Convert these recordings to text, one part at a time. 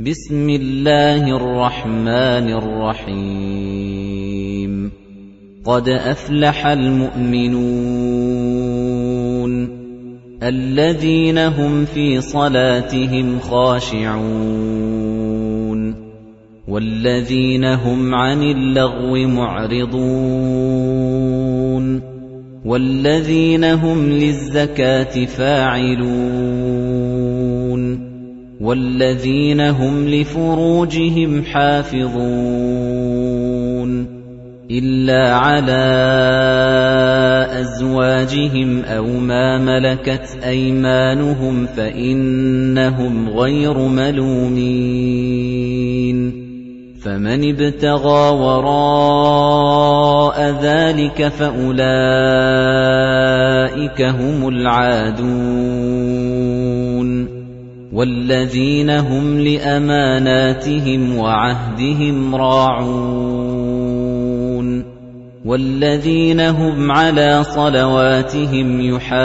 بسم الله الرحمن الرحيم قد أفلح المؤمنون الذين هم في صلاتهم خاشعون والذين هم عن اللغو معرضون والذين هم للزكاة فاعلون والذين هم لفروجهم حافظون إلا على أزواجهم أو ما ملكت أيمانهم فإنهم غير ملومين فمن ابتغى وراء ذلك فأولئك هم العادون والذين هم لأماناتهم وعهدهم راعون والذين هم على صلواتهم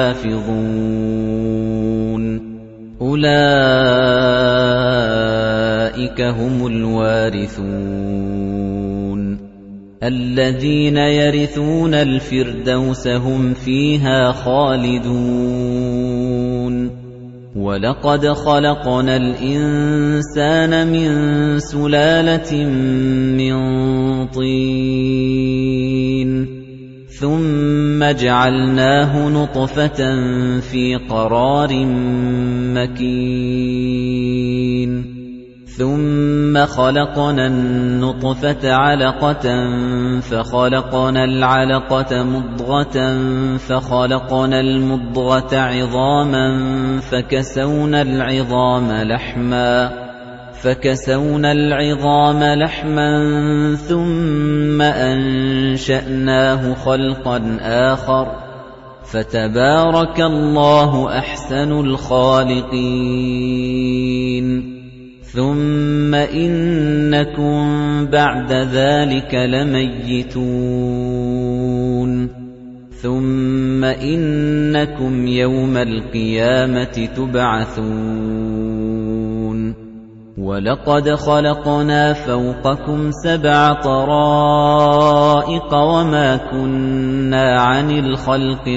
يحافظون أولئك هم الوارثون الذين يرثون الفردوس هم فيها خالدون وَلَقَدْ خَلَقْنَا الْإِنسَانَ مِنْ سُلَالَةٍ مِنْ طِينٍ ثُمَّ جَعَلْنَاهُ نُطْفَةً فِي قَرَارٍ مَكِينٍ ثُمَّ خَلَقْنَا النُّطْفَةَ عَلَقَةً فَخَلَقْنَا الْعَلَقَةَ مُضْغَةً فَخَلَقْنَا الْمُضْغَةَ عِظَامًا فَكَسَوْنَا الْعِظَامَ لَحْمًا ثُمَّ أَنشَأْنَاهُ خَلْقًا آخَرَ فَتَبَارَكَ اللَّهُ أَحْسَنُ الْخَالِقِينَ ثُمَّ إِنَّكُمْ بَعْدَ ذَلِكَ لَمَيِّتُونَ ثُمَّ إِنَّكُمْ يَوْمَ الْقِيَامَةِ تُبْعَثُونَ وَلَقَدْ خَلَقْنَا فَوْقَكُمْ 7 طَرَائِقَ وَمَا كُنَّا عَنِ الْخَلْقِ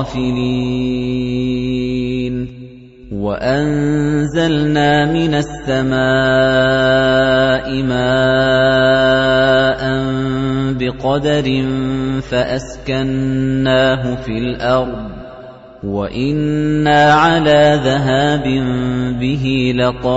غَافِلِينَ وَأَنزَلْنَا مِنَ السَّمَاءِ مَاءً بِقَدَرٍ فَأَسْكَنَّاهُ فِي الْأَرْضِ وَإِنَّا عَلَى ذَهَابٍ بِهِ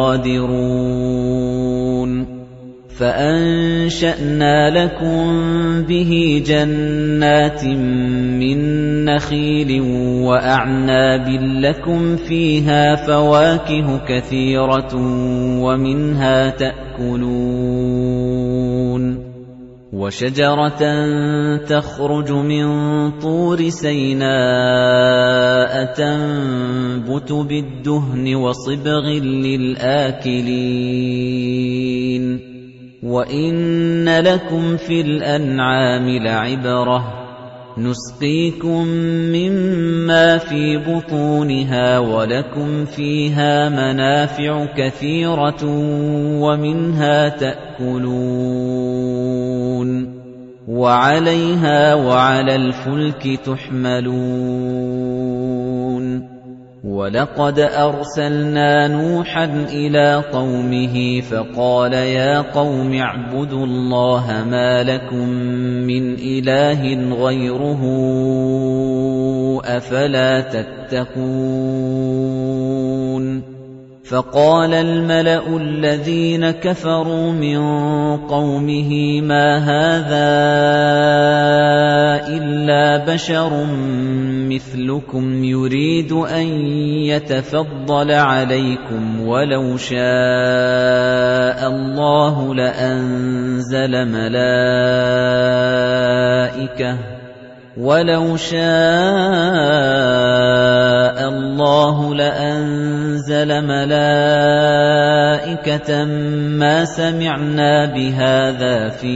لَقَادِرُونَ فَأَنشَأْنَا لَكُم بِهِ جَنَّاتٍ مِّن نَّخِيلٍ وَأَعْنَابٍ لَّكُمْ فِيهَا فَوَاكِهُ كَثِيرَةٌ وَمِنْهَا تَأْكُلُونَ وَشَجَرَةً تَخْرُجُ مِن طُورِ سَيْنَاءَ تَنبُتُ بِالدُّهْنِ وَصِبْغٍ لِّلْآكِلِينَ وَإِنَّ لَكُمْ فِي الْأَنْعَامِ لَعِبْرَةً نُسْقِيكُم مِّمَّا فِي بُطُونِهَا وَلَكُمْ فِيهَا مَنَافِعُ كَثِيرَةٌ وَمِنْهَا تَأْكُلُونَ وَعَلَيْهَا وَعَلَى الْفُلْكِ تُحْمَلُونَ وَلَقَدْ أَرْسَلْنَا نُوحًا إِلَىٰ قَوْمِهِ فَقَالَ يَا قَوْمِ اعْبُدُوا اللَّهَ مَا لَكُم مِّنْ إِلَٰهٍ غَيْرُهُ أَفَلَا تَتَّقُونَ فَقَالَ الْمَلَأُ الَّذِينَ كَفَرُوا مِن قَوْمِهِ مَا هَٰذَا إِلَّا بَشَرٌ مِّثْلُكُمْ يُرِيدُ أَن يَتَفَضَّلَ عَلَيْكُمْ وَلَوْ شَاءَ اللَّهُ لَأَنزَلَ مَلَائِكَةً مَّا سَمِعْنَا بِهَٰذَا فِي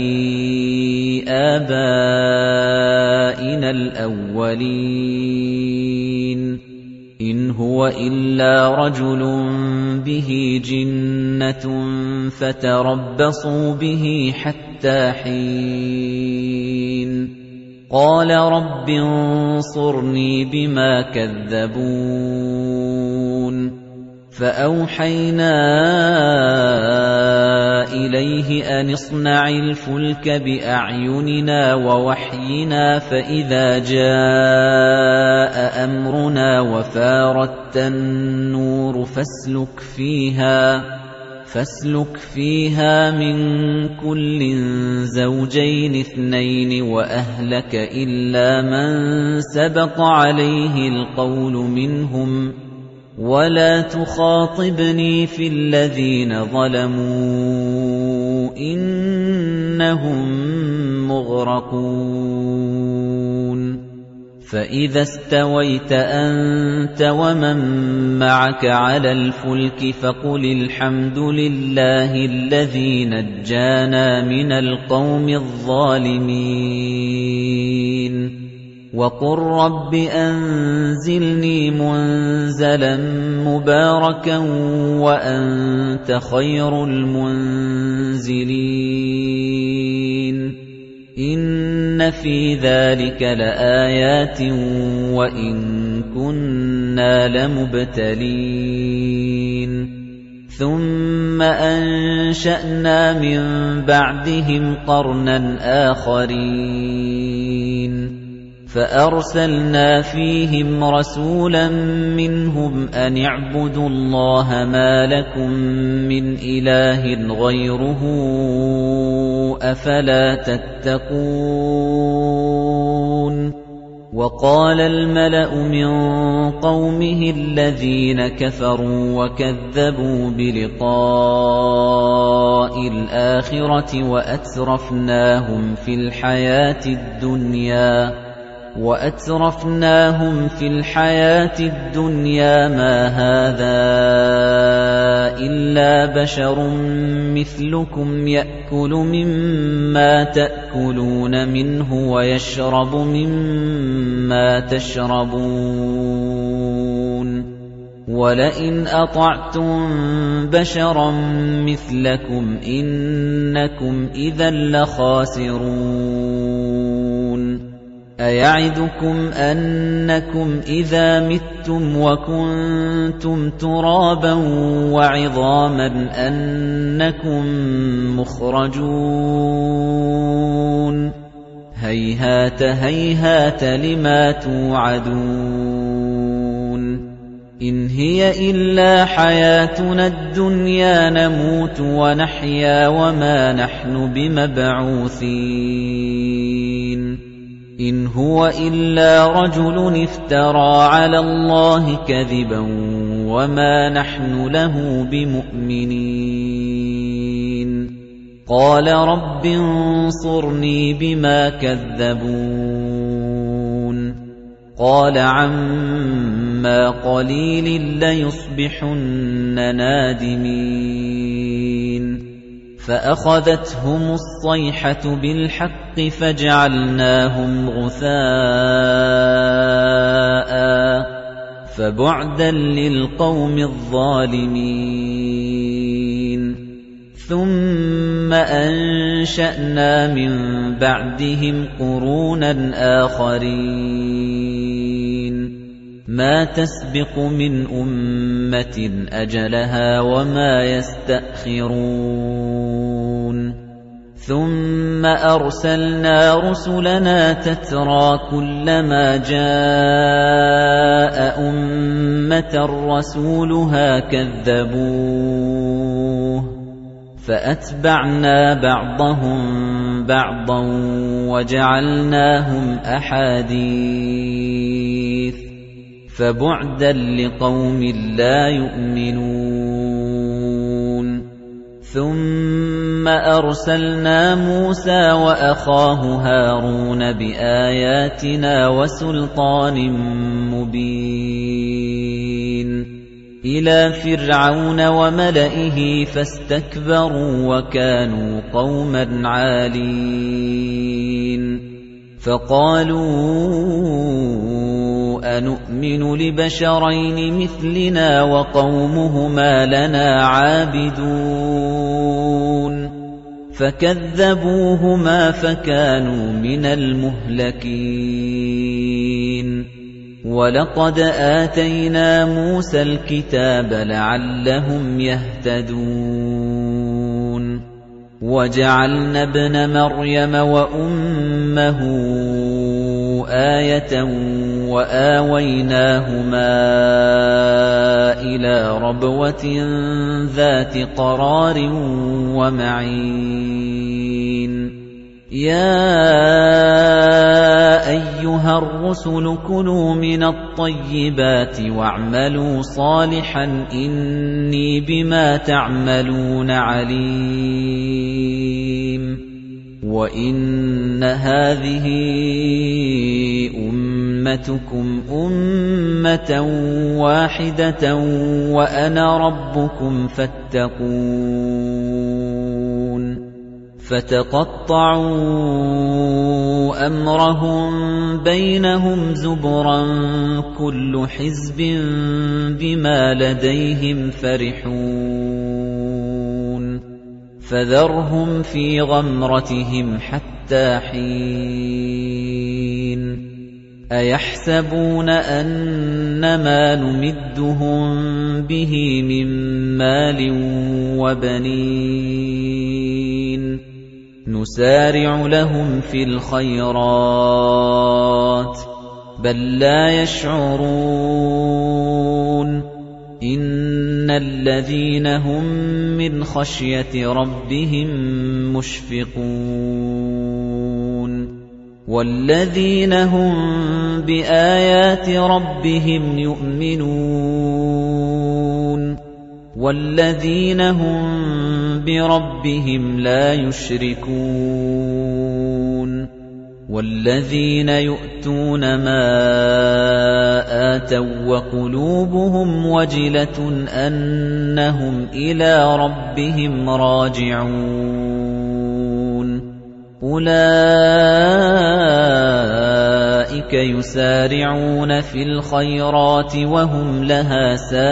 آبَائِنَا الْأَوَّلِينَ إِنْ هُوَ إِلَّا رَجُلٌ بِهِ جِنَّةٌ فَتَرَبَّصُوا بِهِ حَتَّىٰ حِينٍ قَالَ رَبِّ انصُرْنِي بِمَا كَذَّبُونِ فَأَوْحَيْنَا إِلَيْهِ أَنِ اصْنَعِ الْفُلْكَ بِأَعْيُنِنَا وَوَحْيِنَا فَإِذَا جَاءَ أَمْرُنَا وَفَارَتِ النُّورُ فَاسْلُكْ فِيهَا مِن كُلٍّ زَوْجَيْنِ اثْنَيْنِ وَأَهْلَكَ إِلَّا مَن سَبَقَ عَلَيْهِ الْقَوْلُ مِنْهُمْ وَلَا تُخَاطِبْنِي فِي الَّذِينَ ظَلَمُوا إِنَّهُم مُّغْرَقُونَ فَإِذَا اسْتَوَيْتَ أَنتَ وَمَن مَّعَكَ عَلَى الْفُلْكِ فَقُلِ الْحَمْدُ لِلَّهِ الَّذِي نَجَّانَا مِنَ الْقَوْمِ الظَّالِمِينَ وَقُل رَّبِّ أَنزِلْنِي مُنزَلًا مُبَارَكًا وَأَنتَ خَيْرُ الْمُنزِلِينَ إِنَّ فِي ذَلِكَ لَآيَاتٍ وَإِن كُنَّا لَمُبْتَلِينَ ثُمَّ أَنشَأْنَا مِن بَعْدِهِمْ قَرْنًا آخَرِينَ فَأَرْسَلْنَا فِيهِمْ رَسُولًا مِّنْهُمْ أَنِ اعْبُدُوا اللَّهَ مَا لَكُم مِّنْ إِلَٰهٍ غَيْرُهُ أَفَلَا تَتَّقُونَ وَقَالَ الْمَلَأُ مِن قَوْمِهِ الَّذِينَ كَفَرُوا وَكَذَّبُوا بِلِقَاءِ الْآخِرَةِ وَأَتْرَفْنَاهُمْ فِي الْحَيَاةِ الدُّنْيَا مَا هَٰذَا إِلَّا بَشَرٌ مِّثْلُكُمْ يَأْكُلُ مِمَّا تَأْكُلُونَ مِنْهُ وَيَشْرَبُ مِمَّا تَشْرَبُونَ وَلَئِنْ أَطَعْتُم بَشَرًا مِّثْلَكُمْ إِنَّكُمْ إِذًا لَّخَاسِرُونَ أَيَعِدُكُمْ أَنَّكُمْ إِذَا مِتُّمْ وَكُنتُمْ تُرَابًا وَعِظَامًا أَنَّكُمْ مُخْرَجُونَ هَيْهَاتَ هَيْهَاتَ لِمَا تُوعَدُونَ إِنْ هِيَ إِلَّا حَيَاتُنَا الدُّنْيَا نَمُوتُ وَنَحْيَا وَمَا نَحْنُ بِمَبْعُوثِينَ إِنْ هُوَ إِلَّا رَجُلٌ افْتَرَىٰ عَلَى اللَّهِ كَذِبًا وَمَا نَحْنُ لَهُ بِمُؤْمِنِينَ قَالَ رَبِّ انصُرْنِي بِمَا كَذَّبُونِ قَالَ عَمَّا قَلِيلٍ لَّيُصْبِحُنَّ نَادِمِينَ فَأَخَذَتْهُمُ الصَّيْحَةُ بِالْحَقِّ فَجَعَلْنَاهُمْ غُثَاءً فَبُعْدًا لِّلْقَوْمِ الظَّالِمِينَ ثُمَّ أَنشَأْنَا مِن بَعْدِهِمْ قُرُونًا آخَرِينَ مَا تَسْبِقُ مِنْ أُمَّةٍ أَجَلَهَا وَمَا يَسْتَأْخِرُونَ ثُمَّ أَرْسَلْنَا رُسُلَنَا تَتْرَىٰ كُلَّمَا جَاءَ أُمَّةً رَّسُولُهَا كَذَّبُوهُ فَأَتْبَعْنَا بَعْضَهُم بَعْضًا وَجَعَلْنَاهُمْ أَحَادِيثَ فَبُعْدًا لِّقَوْمٍ لَّا يُؤْمِنُونَ ثُمَّ أَرْسَلْنَا مُوسَىٰ وَأَخَاهُ هَارُونَ بِآيَاتِنَا وَسُلْطَانٍ مُّبِينٍ إِلَىٰ فِرْعَوْنَ وَمَلَئِهِ فَاسْتَكْبَرُوا وَكَانُوا قَوْمًا عَالِينَ فَقَالُوا أَنُؤْمِنُ لِبَشَرَيْنِ مِثْلِنَا وَقَوْمُهُمَا لَنَا عَابِدُونَ فَكَذَّبُوهُمَا فَكَانُوا مِنَ الْمُهْلَكِينَ وَلَقَدْ آتَيْنَا مُوسَى الْكِتَابَ لَعَلَّهُمْ يَهْتَدُونَ وَجَعَلْنَا ابْنَ مَرْيَمَ وَأُمَّهُ آيَةً وَآوَيْنَاهُمَا إِلَى رَبْوَةٍ ذَاتِ قَرَارٍ وَمَعِينٍ يَا أَيُّهَا الرُّسُلُ كُلُوا مِنَ الطَّيِّبَاتِ وَاعْمَلُوا صَالِحًا إِنِّي بِمَا تَعْمَلُونَ عَلِيمٌ وَإِنَّ هَٰذِهِ أُمَّتُكُمْ أُمَّةً وَاحِدَةً وَأَنَا رَبُّكُمْ فَاتَّقُونِ فَتَقَطَّعُوا أَمْرَهُم بَيْنَهُمْ زُبُرًا كُلُّ حِزْبٍ بِمَا لَدَيْهِمْ فَرِحُونَ فَذَرْهُمْ فِي غَمْرَتِهِمْ حَتَّىٰ حِينٍ أَيَحْسَبُونَ أَنَّمَا نُمِدُّهُم بِهِ مِن مَّالٍ وَبَنِينَ نُسَارِعُ لَهُمْ فِي الْخَيْرَاتِ بَل لَّا يَشْعُرُونَ إِنَّ الَّذِينَ هُم مِّنْ خَشْيَةِ رَبِّهِم مُّشْفِقُونَ وَالَّذِينَ هُم بِآيَاتِ رَبِّهِمْ يُؤْمِنُونَ وَالَّذِينَ هُم بِرَبِّهِمْ لَا يُشْرِكُونَ وَالَّذِينَ يُؤْتُونَ مَا آتَوا وَقُلُوبُهُمْ وَجِلَةٌ أَنَّهُمْ إِلَىٰ رَبِّهِمْ رَاجِعُونَ أُولَٰئِكَ يُسَارِعُونَ فِي الْخَيْرَاتِ وَهُمْ لَهَا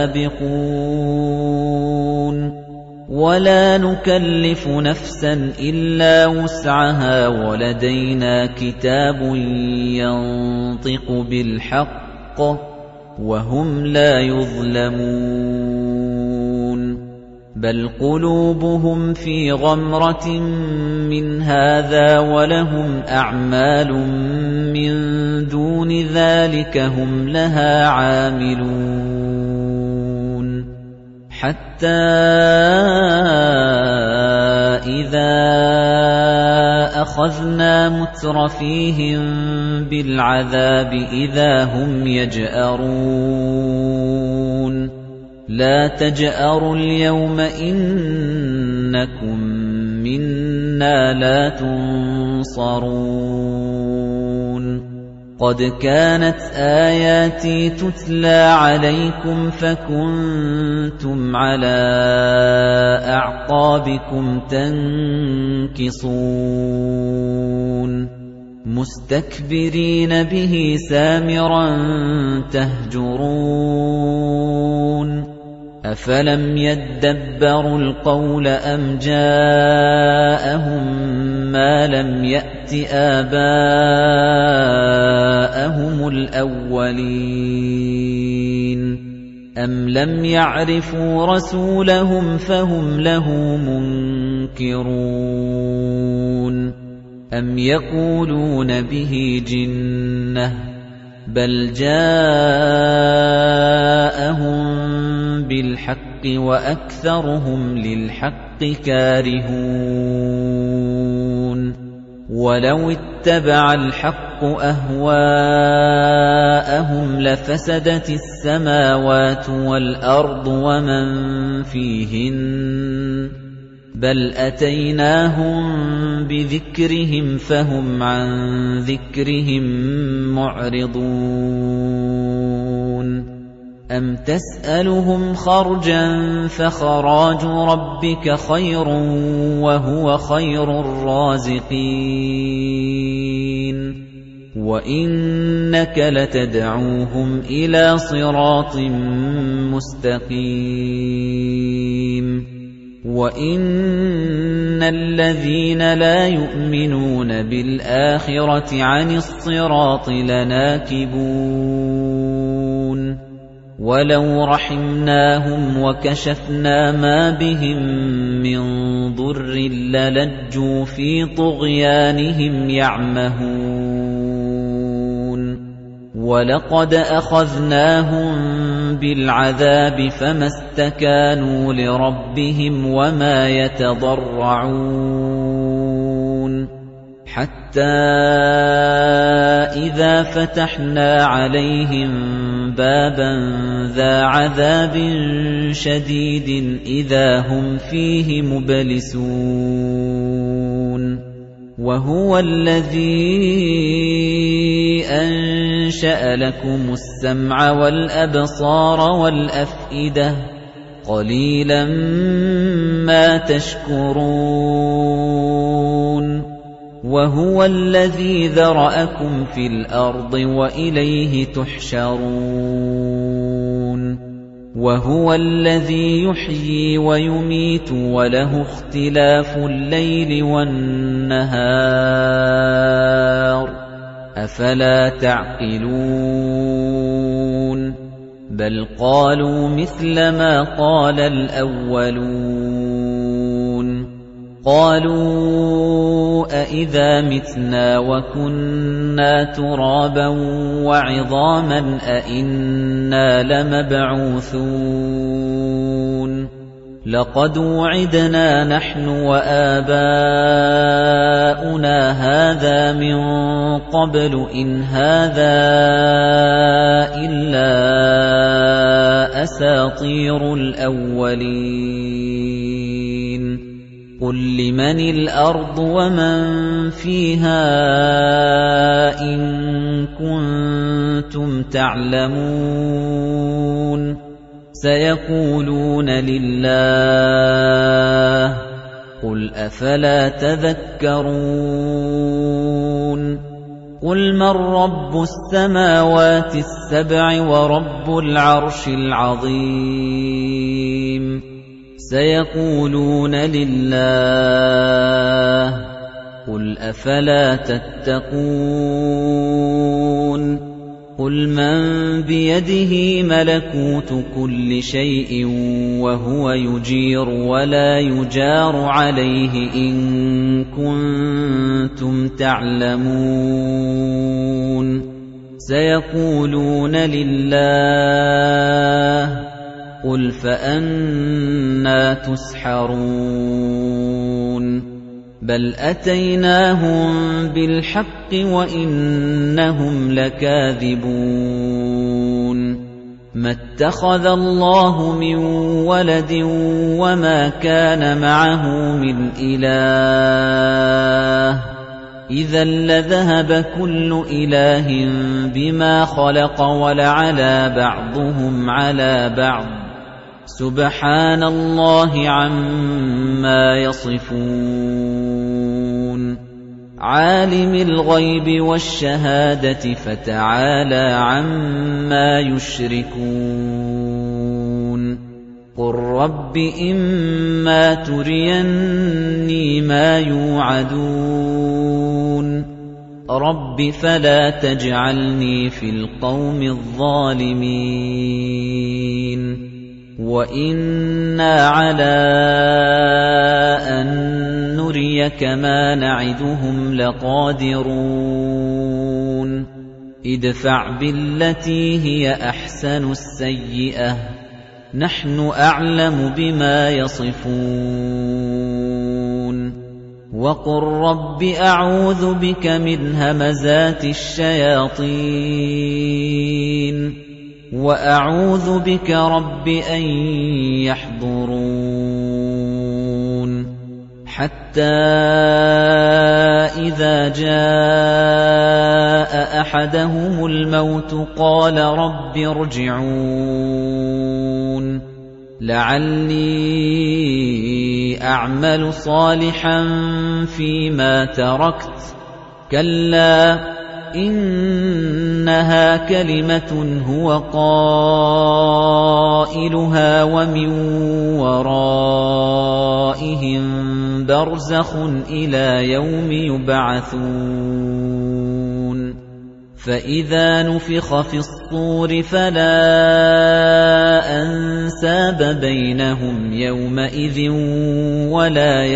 سَابِقُونَ وَلَا نُكَلِّفُ نَفْسًا إِلَّا وُسْعَهَا وَلَدَيْنَا كِتَابٌ يَنطِقُ بِالْحَقِّ وَهُمْ لَا يُظْلَمُونَ بَلْ قُلُوبُهُمْ فِي غَمْرَةٍ مِّنْ هَٰذَا وَلَهُمْ أَعْمَالٌ مِّن دُونِ ذَٰلِكَ هُمْ لَهَا عَامِلُونَ حَتَّىٰ إِذَا أَخَذْنَا مُتْرَفِيهِم بِالْعَذَابِ إِذَا هُمْ يَجْأَرُونَ لَا تَجْأَرُوا الْيَوْمَ إِنَّكُم مِّنَّا لَا تُنصَرُونَ قَدْ كَانَتْ آيَاتِي تُتْلَىٰ عَلَيْكُمْ فَكُنتُمْ عَلَىٰ أَعْقَابِكُمْ تَنكِصُونَ مُسْتَكْبِرِينَ بِهِ سَامِرًا تَهْجُرُونَ أَفَلَمْ يَدَّبَّرُوا الْقَوْلَ أَمْ جَاءَهُم مَّا لَمْ يَأْتِ آبَاءَهُمُ الْأَوَّلِينَ أَمْ لَمْ يَعْرِفُوا رَسُولَهُمْ فَهُمْ لَهُ مُنكِرُونَ أَمْ يَقُولُونَ بِهِ جِنَّةٌ بَلْ جَاءَهُم بِالْحَقِّ وَأَكْثَرُهُمْ لِلْحَقِّ كَارِهُونَ وَلَوِ اتَّبَعَ الْحَقُّ أَهْوَاءَهُمْ لَفَسَدَتِ السَّمَاوَاتُ وَالْأَرْضُ وَمَن فِيهِنَّ بَلْ أَتَيْنَاهُم بِذِكْرِهِمْ فَهُمْ عَن ذِكْرِهِم مُّعْرِضُونَ أَمْ تَسْأَلُهُمْ خَرْجًا فَخَرَاجُ رَبِّكَ خَيْرٌ وَهُوَ خَيْرُ الرَّازِقِينَ وَإِنَّكَ لَتَدْعُوهُمْ إِلَى صِرَاطٍ مُّسْتَقِيمٍ وَإِنَّ الَّذِينَ لَا يُؤْمِنُونَ بِالْآخِرَةِ عَنِ الصِّرَاطِ لَنَاكِبُونَ وَلَوْ رَحِمْنَاهُمْ وَكَشَفْنَا مَا بِهِم مِّن ضُرٍّ لَّلَجُّوا فِي طُغْيَانِهِمْ يَعْمَهُونَ وَلَقَدْ أَخَذْنَاهُم بِالْعَذَابِ فَمَا اسْتَكَانُوا لِرَبِّهِمْ وَمَا يَتَضَرَّعُونَ حَتَّى إِذَا فَتَحْنَا عَلَيْهِم بَابًا ذَا عَذَابٍ شَدِيدٍ إِذَا هُمْ فِيهِ مُبْلِسُونَ وَهُوَ الَّذِي أَنشَأَ لَكُمُ السَّمْعَ وَالْأَبْصَارَ وَالْأَفْئِدَةَ قَلِيلًا مَا تَشْكُرُونَ وَهُوَ الَّذِي ذَرَأَكُمْ فِي الْأَرْضِ وَإِلَيْهِ تُحْشَرُونَ وَهُوَ الَّذِي يُحْيِي وَيُمِيتُ وَلَهُ اخْتِلَافُ اللَّيْلِ وَالنَّهَارِ أَفَلَا تَعْقِلُونَ بَلْ قَالُوا مِثْلَ مَا قَالَ الْأَوَّلُونَ قَالُوا أَإِذَا مِتْنَا وَكُنَّا تُرَابًا وَعِظَامًا أَإِنَّا لَمَبْعُوثُونَ لَقَدْ وُعِدْنَا نَحْنُ وَآبَاؤُنَا هَذَا مِن قَبْلُ إِنْ هَذَا إِلَّا أَسَاطِيرُ الْأَوَّلِينَ قُل لِّمَنِ الْأَرْضُ وَمَن فِيهَا إِن كُنتُمْ تَعْلَمُونَ سَيَقُولُونَ لِلَّهِ قُلْ أَفَلَا تَذَكَّرُونَ قُلْ مَن رَّبُّ السَّمَاوَاتِ السَّبْعِ وَرَبُّ الْعَرْشِ الْعَظِيمِ سَيَقُولُونَ لِلَّهِ قُلْ أَفَلَا تَتَّقُونَ قُلْ مَن بِيَدِهِ مَلَكُوتُ كُلِّ شَيْءٍ وَهُوَ يُجِيرُ وَلَا يُجَارُ عَلَيْهِ إِن كُنتُمْ تَعْلَمُونَ سَيَقُولُونَ لِلَّهِ قُلْ فَأَنَّىٰ تُسْحَرُونَ بَلْ أَتَيْنَاهُم بِالْحَقِّ وَإِنَّهُمْ لَكَاذِبُونَ مَا اتَّخَذَ اللَّهُ مِن وَلَدٍ وَمَا كَانَ مَعَهُ مِنْ إِلَٰهٍ إِذًا لَّذَهَبَ كُلُّ إِلَٰهٍ بِمَا خَلَقَ وَلَعَلَا بَعْضُهُمْ عَلَىٰ بَعْضٍ سُبْحَانَ اللَّهِ عَمَّا يَصِفُونَ عَالِمِ الْغَيْبِ وَالشَّهَادَةِ فَتَعَالَىٰ عَمَّا يُشْرِكُونَ قُل رَّبِّ إِمَّا تُرِيَنِّي مَا يُوعَدُونَ رَبِّ فَلَا تَجْعَلْنِي فِي الْقَوْمِ الظَّالِمِينَ وَإِنَّا عَلَىٰ أَن نُّرِيَكَ مَا نَعِدُهُمْ لَقَادِرُونَ ادْفَعْ بِالَّتِي هِيَ أَحْسَنُ السَّيِّئَةَ نَحْنُ أَعْلَمُ بِمَا يَصِفُونَ وَقُل رَّبِّ أَعُوذُ بِكَ مِنْ هَمَزَاتِ الشَّيَاطِينِ وَأَعُوذُ بِكَ رَبِّ أَن يَحْضُرُونِ حَتَّى إِذَا جَاءَ أَحَدَهُمُ الْمَوْتُ قَالَ رَبِّ ارْجِعُونِ لَعَلِّي أَعْمَلُ صَالِحًا فِيمَا تَرَكْتُ كَلَّا إِنَّهَا كَلِمَةٌ هُوَ قَائِلُهَا وَمِن وَرَائِهِم بَرْزَخٌ إِلَىٰ يَوْمِ يُبْعَثُونَ فَإِذَا نُفِخَ فِي الصُّورِ فَلَا أَنسَابَ بَيْنَهُمْ يَوْمَئِذٍ وَلَا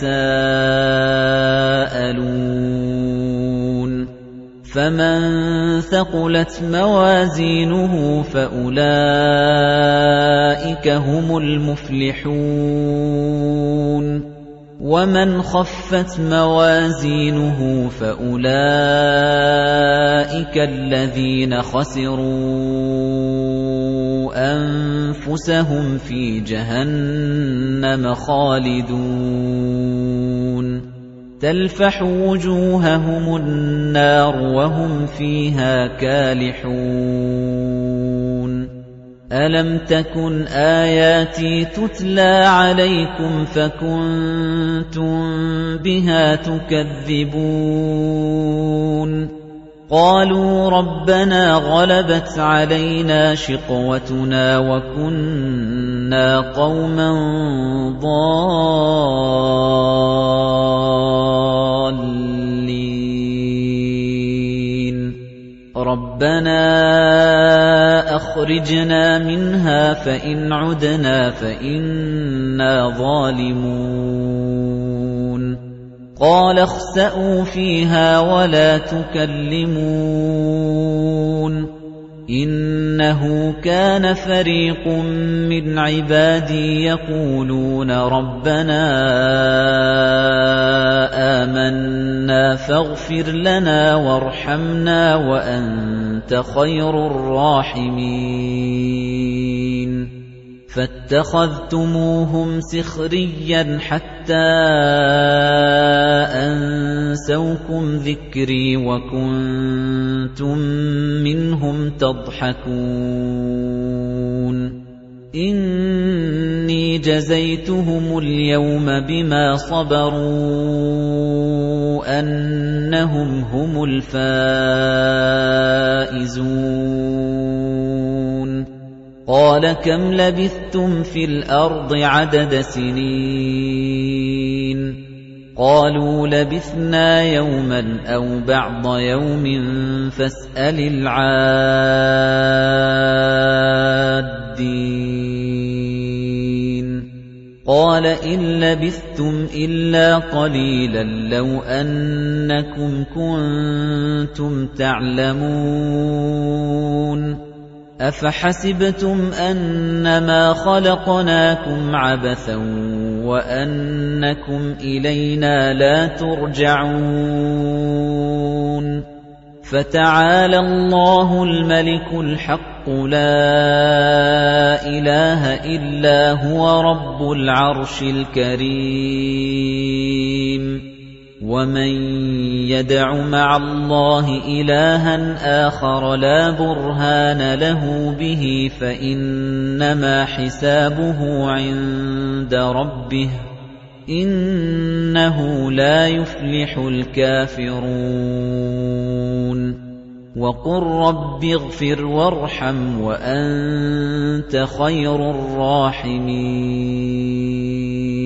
يَتَسَاءَلُونَ فَمَن ثَقُلَتْ مَوَازِينُهُ فَأُولَٰئِكَ هُمُ الْمُفْلِحُونَ وَمَنْ خَفَّتْ مَوَازِينُهُ فَأُولَٰئِكَ الَّذِينَ خَسِرُوا أَنفُسَهُمْ فِي جَهَنَّمَ خَالِدُونَ تَلْفَحُ وُجُوهَهُمُ النَّارُ وَهُمْ فِيهَا كَالِحُونَ أَلَمْ تَكُنْ آيَاتِي تُتْلَىٰ عَلَيْكُمْ فَكُنتُم بِهَا تُكَذِّبُونَ قَالُوا رَبَّنَا غَلَبَتْ عَلَيْنَا شِقْوَتُنَا وَكُنَّا قَوْمًا ضَالِّينَ رَبَّنَا أَخْرِجْنَا مِنْهَا فَإِنْ عُدْنَا فَإِنَّا ظَالِمُونَ قَالَ اخْسَئُوا فِيهَا وَلَا تُكَلِّمُونِ إِنَّهُ كَانَ فَرِيقٌ مِّنْ عِبَادِي يَقُولُونَ رَبَّنَا آمَنَّا فَاغْفِرْ لَنَا وَارْحَمْنَا وَأَنتَ خَيْرُ الرَّاحِمِينَ فَاتَّخَذْتُمُوهُمْ سِخْرِيًّا حَتَّىٰ أَنسَوْكُمْ ذِكْرِي وَكُنتُم مِّنْهُمْ تَضْحَكُونَ إِنِّي جَزَيْتُهُمُ الْيَوْمَ بِمَا صَبَرُوا أَنَّهُمْ هُمُ الْفَائِزُونَ قَالَ كَمْ لَبِثْتُمْ فِي الْأَرْضِ عَدَدَ سِنِينَ قَالُوا لَبِثْنَا يَوْمًا أَوْ بَعْضَ يَوْمٍ فَاسْأَلِ الْعَادِّينَ قَالَ إِن لَّبِثْتُمْ إِلَّا قَلِيلًا لَّوْ أَنَّكُمْ كُنتُمْ تَعْلَمُونَ أَفَحَسِبْتُمْ أَنَّمَا خَلَقْنَاكُمْ عَبَثًا وَأَنَّكُمْ إِلَيْنَا لَا تُرْجَعُونَ فَتَعَالَى اللَّهُ الْمَلِكُ الْحَقُّ لَا إِلَٰهَ إِلَّا هُوَ رَبُّ الْعَرْشِ الْكَرِيمِ وَمَن يَدْعُ مَعَ اللَّهِ إِلَٰهًا آخَرَ لَا بُرْهَانَ لَهُ بِهِ فَإِنَّمَا حِسَابُهُ عِندَ رَبِّهِ إِنَّهُ لَا يُفْلِحُ الْكَافِرُونَ وَقُل رَّبِّ اغْفِرْ وَارْحَمْ وَأَنتَ خَيْرُ الرَّاحِمِينَ